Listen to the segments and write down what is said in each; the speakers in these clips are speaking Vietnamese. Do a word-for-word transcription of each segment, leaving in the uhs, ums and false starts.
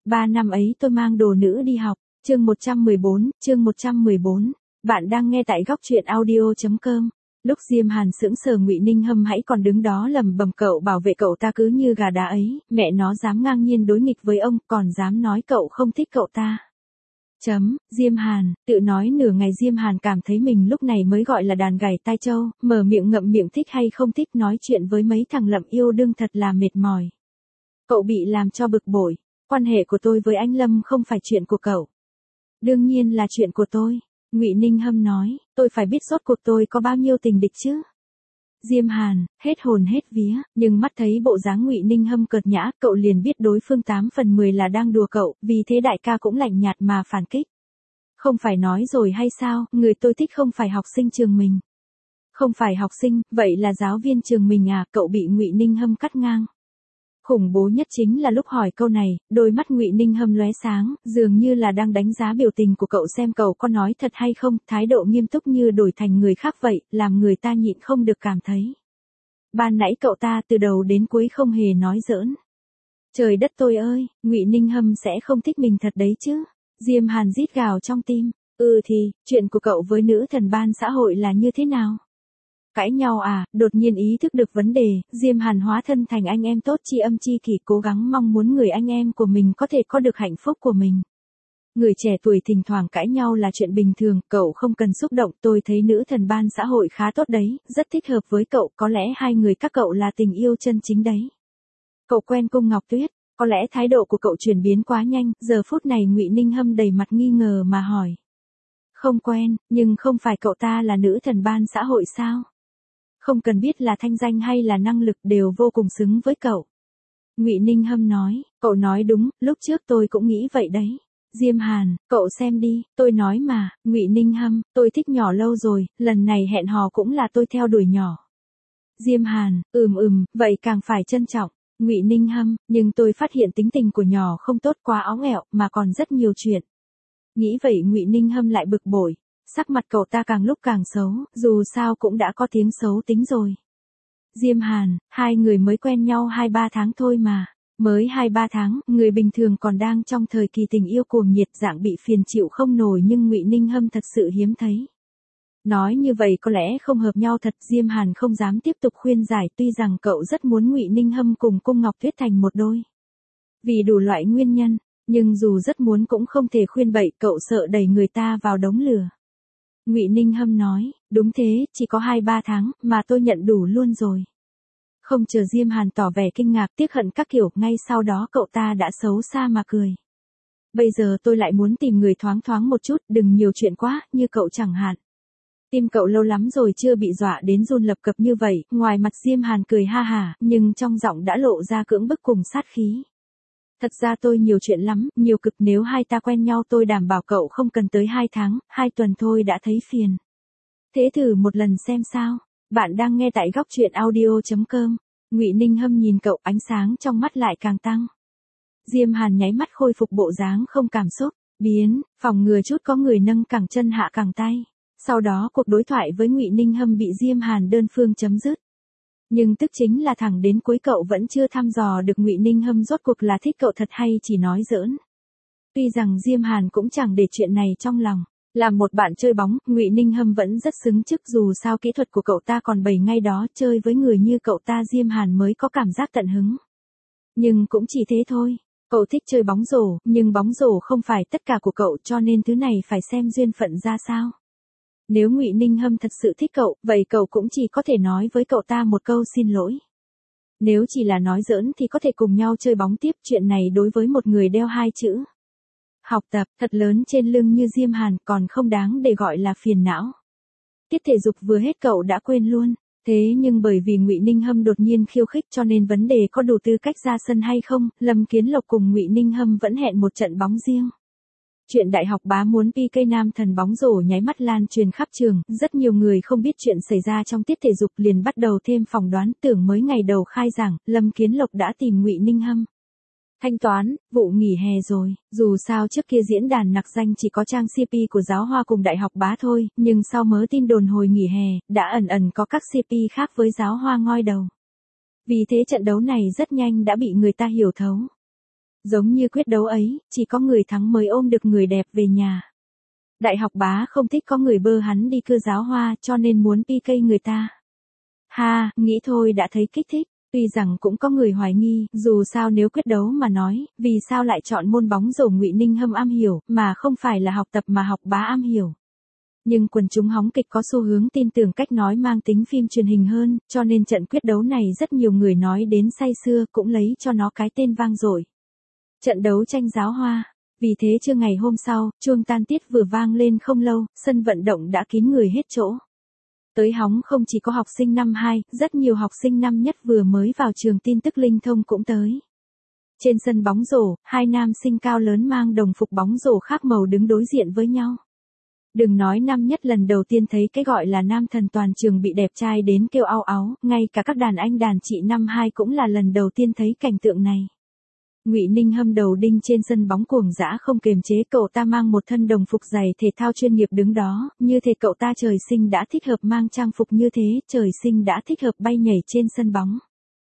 Ba năm ấy tôi mang đồ nữ đi học. Chương một trăm mười bốn, chương một trăm mười bốn. Bạn đang nghe tại góc truyện audio chấm com. Lúc Diêm Hàn sững sờ, Ngụy Ninh Hâm hãy còn đứng đó lầm bầm cậu bảo vệ cậu ta cứ như gà đá ấy, mẹ nó dám ngang nhiên đối nghịch với ông, còn dám nói cậu không thích cậu ta. Chấm, Diêm Hàn, tự nói nửa ngày Diêm Hàn cảm thấy mình lúc này mới gọi là đàn gảy tai trâu, mở miệng ngậm miệng thích hay không thích nói chuyện với mấy thằng lậm yêu đương thật là mệt mỏi. Cậu bị làm cho bực bội, quan hệ của tôi với anh Lâm không phải chuyện của cậu. Đương nhiên là chuyện của tôi, Ngụy Ninh Hâm nói, tôi phải biết rốt cuộc tôi có bao nhiêu tình địch chứ. Diêm Hàn, hết hồn hết vía, nhưng mắt thấy bộ dáng Ngụy Ninh Hâm cợt nhã, cậu liền biết đối phương tám phần mười là đang đùa cậu, vì thế đại ca cũng lạnh nhạt mà phản kích. Không phải nói rồi hay sao, người tôi thích không phải học sinh trường mình. Không phải học sinh, vậy là giáo viên trường mình à, cậu bị Ngụy Ninh Hâm cắt ngang. Khủng bố nhất chính là lúc hỏi câu này, đôi mắt Ngụy Ninh Hâm lóe sáng, dường như là đang đánh giá biểu tình của cậu xem cậu có nói thật hay không, thái độ nghiêm túc như đổi thành người khác vậy, làm người ta nhịn không được cảm thấy. Ban nãy cậu ta từ đầu đến cuối không hề nói giỡn. Trời đất tôi ơi, Ngụy Ninh Hâm sẽ không thích mình thật đấy chứ. Diêm Hàn rít gào trong tim, ừ thì, chuyện của cậu với nữ thần ban xã hội là như thế nào? Cãi nhau à, đột nhiên ý thức được vấn đề, Diêm Hàn hóa thân thành anh em tốt tri âm tri kỷ, cố gắng mong muốn người anh em của mình có thể có được hạnh phúc của mình. Người trẻ tuổi thỉnh thoảng cãi nhau là chuyện bình thường, cậu không cần xúc động, tôi thấy nữ thần ban xã hội khá tốt đấy, rất thích hợp với cậu, có lẽ hai người các cậu là tình yêu chân chính đấy. Cậu quen Cung Ngọc Tuyết, có lẽ thái độ của cậu chuyển biến quá nhanh, giờ phút này Ngụy Ninh Hâm đầy mặt nghi ngờ mà hỏi. Không quen, nhưng không phải cậu ta là nữ thần ban xã hội sao? Không cần biết là thanh danh hay là năng lực đều vô cùng xứng với cậu. Ngụy Ninh Hâm nói, cậu nói đúng, lúc trước tôi cũng nghĩ vậy đấy. Diêm Hàn, cậu xem đi, tôi nói mà, Ngụy Ninh Hâm, tôi thích nhỏ lâu rồi, lần này hẹn hò cũng là tôi theo đuổi nhỏ. Diêm Hàn, ừm ừm, vậy càng phải trân trọng. Ngụy Ninh Hâm, nhưng tôi phát hiện tính tình của nhỏ không tốt, quá óng ẹo, mà còn rất nhiều chuyện. Nghĩ vậy Ngụy Ninh Hâm lại bực bội. Sắc mặt cậu ta càng lúc càng xấu, dù sao cũng đã có tiếng xấu tính rồi. Diêm Hàn, hai người mới quen nhau hai ba tháng thôi mà. Mới hai ba tháng, người bình thường còn đang trong thời kỳ tình yêu cuồng nhiệt, dạng bị phiền chịu không nổi, nhưng Ngụy Ninh Hâm thật sự hiếm thấy. Nói như vậy có lẽ không hợp nhau thật, Diêm Hàn không dám tiếp tục khuyên giải, tuy rằng cậu rất muốn Ngụy Ninh Hâm cùng Cung Ngọc Tuyết thành một đôi. Vì đủ loại nguyên nhân, nhưng dù rất muốn cũng không thể khuyên bậy, cậu sợ đẩy người ta vào đống lửa. Ngụy Ninh Hâm nói, đúng thế, chỉ có hai ba tháng, mà tôi nhận đủ luôn rồi. Không chờ Diêm Hàn tỏ vẻ kinh ngạc tiếc hận các kiểu, ngay sau đó cậu ta đã xấu xa mà cười. Bây giờ tôi lại muốn tìm người thoáng thoáng một chút, đừng nhiều chuyện quá, như cậu chẳng hạn. Tim cậu lâu lắm rồi chưa bị dọa đến run lập cập như vậy, ngoài mặt Diêm Hàn cười ha hả, nhưng trong giọng đã lộ ra cưỡng bức cùng sát khí. Thật ra tôi nhiều chuyện lắm, nhiều cực, nếu hai ta quen nhau tôi đảm bảo cậu không cần tới hai tháng, hai tuần thôi đã thấy phiền. Thế thử một lần xem sao. Bạn đang nghe tại góc truyện audio chấm com. Ngụy Ninh Hâm nhìn cậu, ánh sáng trong mắt lại càng tăng. Diêm Hàn nháy mắt khôi phục bộ dáng không cảm xúc, biến, phòng ngừa chút có người nâng cẳng chân hạ cẳng tay. Sau đó cuộc đối thoại với Ngụy Ninh Hâm bị Diêm Hàn đơn phương chấm dứt. Nhưng tức chính là thẳng đến cuối cậu vẫn chưa thăm dò được Ngụy Ninh Hâm rốt cuộc là thích cậu thật hay chỉ nói giỡn. Tuy rằng Diêm Hàn cũng chẳng để chuyện này trong lòng, làm một bạn chơi bóng, Ngụy Ninh Hâm vẫn rất xứng chức, dù sao kỹ thuật của cậu ta còn bày ngay đó, chơi với người như cậu ta Diêm Hàn mới có cảm giác tận hứng. Nhưng cũng chỉ thế thôi, cậu thích chơi bóng rổ, nhưng bóng rổ không phải tất cả của cậu, cho nên thứ này phải xem duyên phận ra sao. Nếu Ngụy Ninh Hâm thật sự thích cậu, vậy cậu cũng chỉ có thể nói với cậu ta một câu xin lỗi. Nếu chỉ là nói giỡn thì có thể cùng nhau chơi bóng tiếp, chuyện này đối với một người đeo hai chữ học tập thật lớn trên lưng như Diêm Hàn còn không đáng để gọi là phiền não. Tiết thể dục vừa hết cậu đã quên luôn, thế nhưng bởi vì Ngụy Ninh Hâm đột nhiên khiêu khích cho nên vấn đề có đủ tư cách ra sân hay không, Lâm Kiến Lộc cùng Ngụy Ninh Hâm vẫn hẹn một trận bóng riêng. Chuyện đại học bá muốn pê ca nam thần bóng rổ nháy mắt lan truyền khắp trường, rất nhiều người không biết chuyện xảy ra trong tiết thể dục liền bắt đầu thêm phỏng đoán, tưởng mới ngày đầu khai giảng, Lâm Kiến Lộc đã tìm Ngụy Ninh Hâm thanh toán vụ nghỉ hè rồi, dù sao trước kia diễn đàn nặc danh chỉ có trang xê pê của Giáo Hoa cùng đại học bá thôi, nhưng sau mớ tin đồn hồi nghỉ hè, đã ẩn ẩn có các xê pê khác với Giáo Hoa ngoi đầu. Vì thế trận đấu này rất nhanh đã bị người ta hiểu thấu. Giống như quyết đấu ấy, chỉ có người thắng mới ôm được người đẹp về nhà. Đại học bá không thích có người bơ hắn đi cưa giáo hoa cho nên muốn pi cây người ta. Ha, nghĩ thôi đã thấy kích thích. Tuy rằng cũng có người hoài nghi, dù sao nếu quyết đấu mà nói, vì sao lại chọn môn bóng rổ Ngụy Ninh Hâm am hiểu, mà không phải là học tập mà học bá am hiểu. Nhưng quần chúng hóng kịch có xu hướng tin tưởng cách nói mang tính phim truyền hình hơn, cho nên trận quyết đấu này rất nhiều người nói đến say sưa cũng lấy cho nó cái tên vang dội. Trận đấu tranh giáo hoa. Vì thế trưa ngày hôm sau, chuông tan tiết vừa vang lên không lâu, sân vận động đã kín người hết chỗ. Tới hóng không chỉ có học sinh năm hai, rất nhiều học sinh năm nhất vừa mới vào trường tin tức linh thông cũng tới. Trên sân bóng rổ, hai nam sinh cao lớn mang đồng phục bóng rổ khác màu đứng đối diện với nhau. Đừng nói năm nhất lần đầu tiên thấy cái gọi là nam thần toàn trường bị đẹp trai đến kêu ao áo, ngay cả các đàn anh đàn chị năm hai cũng là lần đầu tiên thấy cảnh tượng này. Ngụy Ninh Hâm đầu đinh trên sân bóng cuồng dã không kềm chế, cậu ta mang một thân đồng phục giày thể thao chuyên nghiệp đứng đó, như thể cậu ta trời sinh đã thích hợp mang trang phục như thế, trời sinh đã thích hợp bay nhảy trên sân bóng.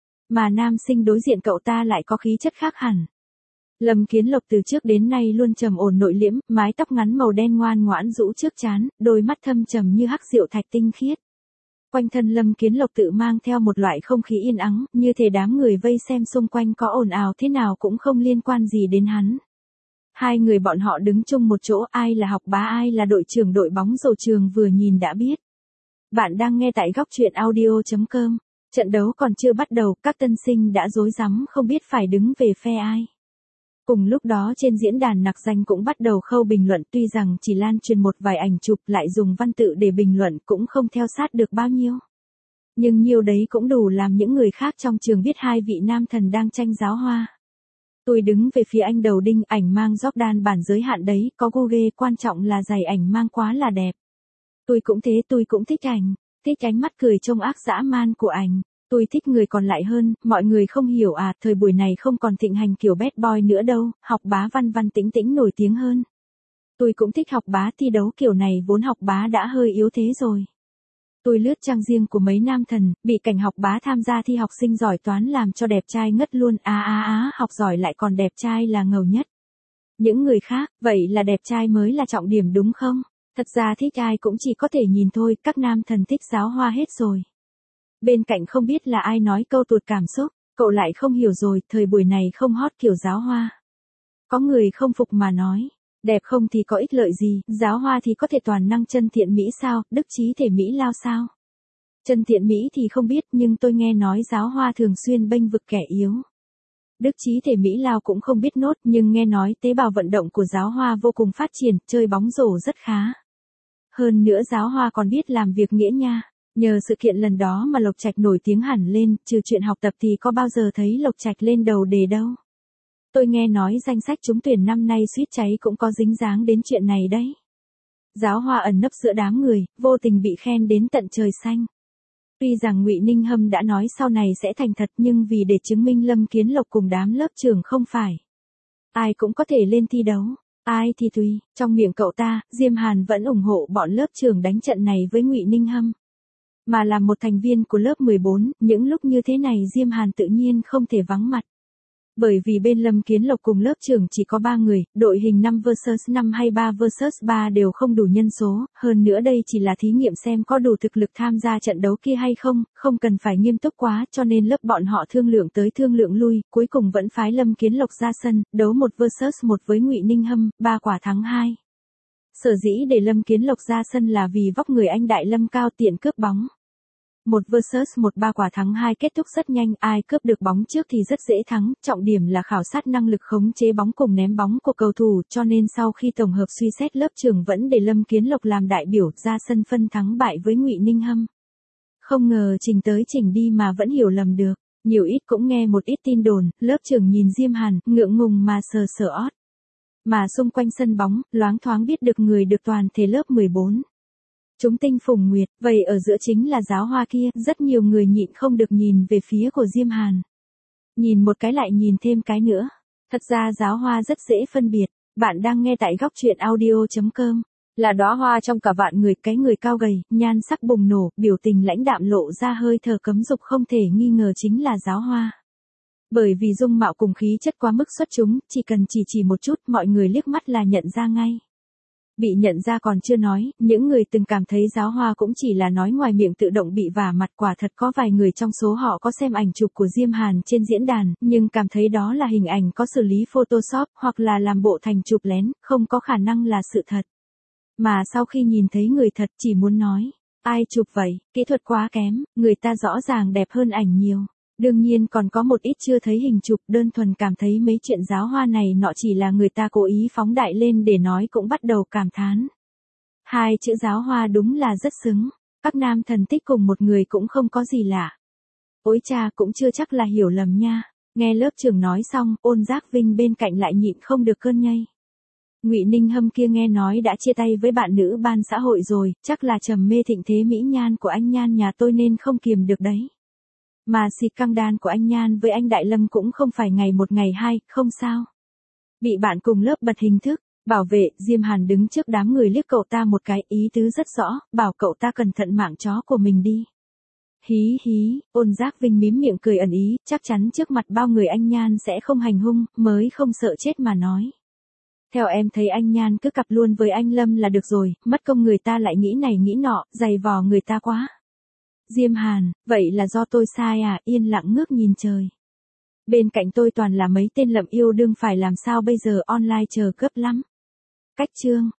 Mà nam sinh đối diện cậu ta lại có khí chất khác hẳn. Lâm Kiến Lộc từ trước đến nay luôn trầm ổn nội liễm, mái tóc ngắn màu đen ngoan ngoãn rũ trước trán, đôi mắt thâm trầm như hắc rượu thạch tinh khiết. Quanh thân Lâm Kiến Lộc tự mang theo một loại không khí yên ắng, như thể đám người vây xem xung quanh có ồn ào thế nào cũng không liên quan gì đến hắn. Hai người bọn họ đứng chung một chỗ, ai là học bá ai là đội trưởng đội bóng rổ trường vừa nhìn đã biết. Bạn đang nghe tại góc truyện audio chấm com. Trận đấu còn chưa bắt đầu, các tân sinh đã rối rắm không biết phải đứng về phe ai. Cùng lúc đó trên diễn đàn nặc danh cũng bắt đầu khâu bình luận, tuy rằng chỉ lan truyền một vài ảnh chụp lại dùng văn tự để bình luận cũng không theo sát được bao nhiêu. Nhưng nhiều đấy cũng đủ làm những người khác trong trường biết hai vị nam thần đang tranh giáo hoa. Tôi đứng về phía anh đầu đinh, ảnh mang Jordan bản giới hạn đấy, có gu ghê, quan trọng là giày ảnh mang quá là đẹp. Tôi cũng thế, tôi cũng thích ảnh, thích ánh mắt cười trông ác dã man của ảnh. Tôi thích người còn lại hơn, mọi người không hiểu à, thời buổi này không còn thịnh hành kiểu bad boy nữa đâu, học bá văn văn tĩnh tĩnh nổi tiếng hơn. Tôi cũng thích học bá thi đấu kiểu này, vốn học bá đã hơi yếu thế rồi. Tôi lướt trang riêng của mấy nam thần, bị cảnh học bá tham gia thi học sinh giỏi toán làm cho đẹp trai ngất luôn, á á á, học giỏi lại còn đẹp trai là ngầu nhất. Những người khác, vậy là đẹp trai mới là trọng điểm đúng không? Thật ra thích ai cũng chỉ có thể nhìn thôi, các nam thần thích giáo hoa hết rồi. Bên cạnh không biết là ai nói câu tuột cảm xúc, cậu lại không hiểu rồi, thời buổi này không hot kiểu giáo hoa. Có người không phục mà nói, đẹp không thì có ích lợi gì, giáo hoa thì có thể toàn năng chân thiện mỹ sao, đức trí thể mỹ lao sao. Chân thiện mỹ thì không biết, nhưng tôi nghe nói giáo hoa thường xuyên bênh vực kẻ yếu. Đức trí thể mỹ lao cũng không biết nốt, nhưng nghe nói tế bào vận động của giáo hoa vô cùng phát triển, chơi bóng rổ rất khá. Hơn nữa giáo hoa còn biết làm việc nghĩa nha. Nhờ sự kiện lần đó mà Lộc Trạch nổi tiếng hẳn lên, trừ chuyện học tập thì có bao giờ thấy Lộc Trạch lên đầu đề đâu. Tôi nghe nói danh sách trúng tuyển năm nay suýt cháy cũng có dính dáng đến chuyện này đấy. Giáo hoa ẩn nấp giữa đám người, vô tình bị khen đến tận trời xanh. Tuy rằng Ngụy Ninh Hâm đã nói sau này sẽ thành thật, nhưng vì để chứng minh Lâm Kiến Lộc cùng đám lớp trưởng không phải ai cũng có thể lên thi đấu, ai thì tùy. Trong miệng cậu ta, Diêm Hàn vẫn ủng hộ bọn lớp trưởng đánh trận này với Ngụy Ninh Hâm. Mà làm một thành viên của lớp mười bốn, những lúc như thế này Diêm Hàn tự nhiên không thể vắng mặt. Bởi vì bên Lâm Kiến Lộc cùng lớp trưởng chỉ có ba người, đội hình năm versus năm hay ba versus ba đều không đủ nhân số, hơn nữa đây chỉ là thí nghiệm xem có đủ thực lực tham gia trận đấu kia hay không, không cần phải nghiêm túc quá, cho nên lớp bọn họ thương lượng tới thương lượng lui, cuối cùng vẫn phái Lâm Kiến Lộc ra sân, đấu một versus một với Ngụy Ninh Hâm, ba quả thắng hai. Sở dĩ để Lâm Kiến Lộc ra sân là vì vóc người anh Đại Lâm cao tiện cướp bóng. Một versus một ba quả thắng hai kết thúc rất nhanh, ai cướp được bóng trước thì rất dễ thắng, trọng điểm là khảo sát năng lực khống chế bóng cùng ném bóng của cầu thủ, cho nên sau khi tổng hợp suy xét lớp trưởng vẫn để Lâm Kiến Lộc làm đại biểu ra sân phân thắng bại với Ngụy Ninh Hâm. Không ngờ trình tới trình đi mà vẫn hiểu lầm được, nhiều ít cũng nghe một ít tin đồn, lớp trưởng nhìn Diêm Hàn, ngượng ngùng mà sờ sờ ót. Mà xung quanh sân bóng, loáng thoáng biết được người được toàn thể lớp mười bốn. Chúng tinh phùng nguyệt, vậy ở giữa chính là giáo hoa kia, rất nhiều người nhịn không được nhìn về phía của Diêm Hàn. Nhìn một cái lại nhìn thêm cái nữa. Thật ra giáo hoa rất dễ phân biệt, bạn đang nghe tại góc truyện audio chấm com. Là đóa hoa trong cả vạn người, cái người cao gầy, nhan sắc bùng nổ, biểu tình lãnh đạm lộ ra hơi thở cấm dục không thể nghi ngờ chính là giáo hoa. Bởi vì dung mạo cùng khí chất quá mức xuất chúng, chỉ cần chỉ chỉ một chút mọi người liếc mắt là nhận ra ngay. Bị nhận ra còn chưa nói, những người từng cảm thấy Giáo Hoa cũng chỉ là nói ngoài miệng tự động bị vả mặt, quả thật có vài người trong số họ có xem ảnh chụp của Diêm Hàn trên diễn đàn, nhưng cảm thấy đó là hình ảnh có xử lý Photoshop hoặc là làm bộ thành chụp lén, không có khả năng là sự thật. Mà sau khi nhìn thấy người thật chỉ muốn nói, ai chụp vậy, kỹ thuật quá kém, người ta rõ ràng đẹp hơn ảnh nhiều. Đương nhiên còn có một ít chưa thấy hình chụp, đơn thuần cảm thấy mấy chuyện Giáo Hoa này nọ chỉ là người ta cố ý phóng đại lên để nói, cũng bắt đầu cảm thán. Hai chữ Giáo Hoa đúng là rất xứng, các nam thần thích cùng một người cũng không có gì lạ. Ôi cha, cũng chưa chắc là hiểu lầm nha. Nghe lớp trưởng nói xong, Ôn Giác Vinh bên cạnh lại nhịn không được cơn nhây. Ngụy Ninh Hâm kia nghe nói đã chia tay với bạn nữ ban xã hội rồi, chắc là trầm mê thịnh thế mỹ nhan của anh Nhan nhà tôi nên không kiềm được đấy. Mà xịt căng đan của anh Nhan với anh Đại Lâm cũng không phải ngày một ngày hai, không sao. Bị bạn cùng lớp bật hình thức, bảo vệ, Diêm Hàn đứng trước đám người liếc cậu ta một cái, ý tứ rất rõ, bảo cậu ta cẩn thận mạng chó của mình đi. Hí hí, Ôn Giác Vinh mím miệng cười ẩn ý, chắc chắn trước mặt bao người anh Nhan sẽ không hành hung, mới không sợ chết mà nói. Theo em thấy anh Nhan cứ cặp luôn với anh Lâm là được rồi, mất công người ta lại nghĩ này nghĩ nọ, dày vò người ta quá. Diêm Hàn, vậy là do tôi sai à, yên lặng ngước nhìn trời. Bên cạnh tôi toàn là mấy tên lậm yêu đương, phải làm sao bây giờ, online chờ gấp lắm. Cách chương.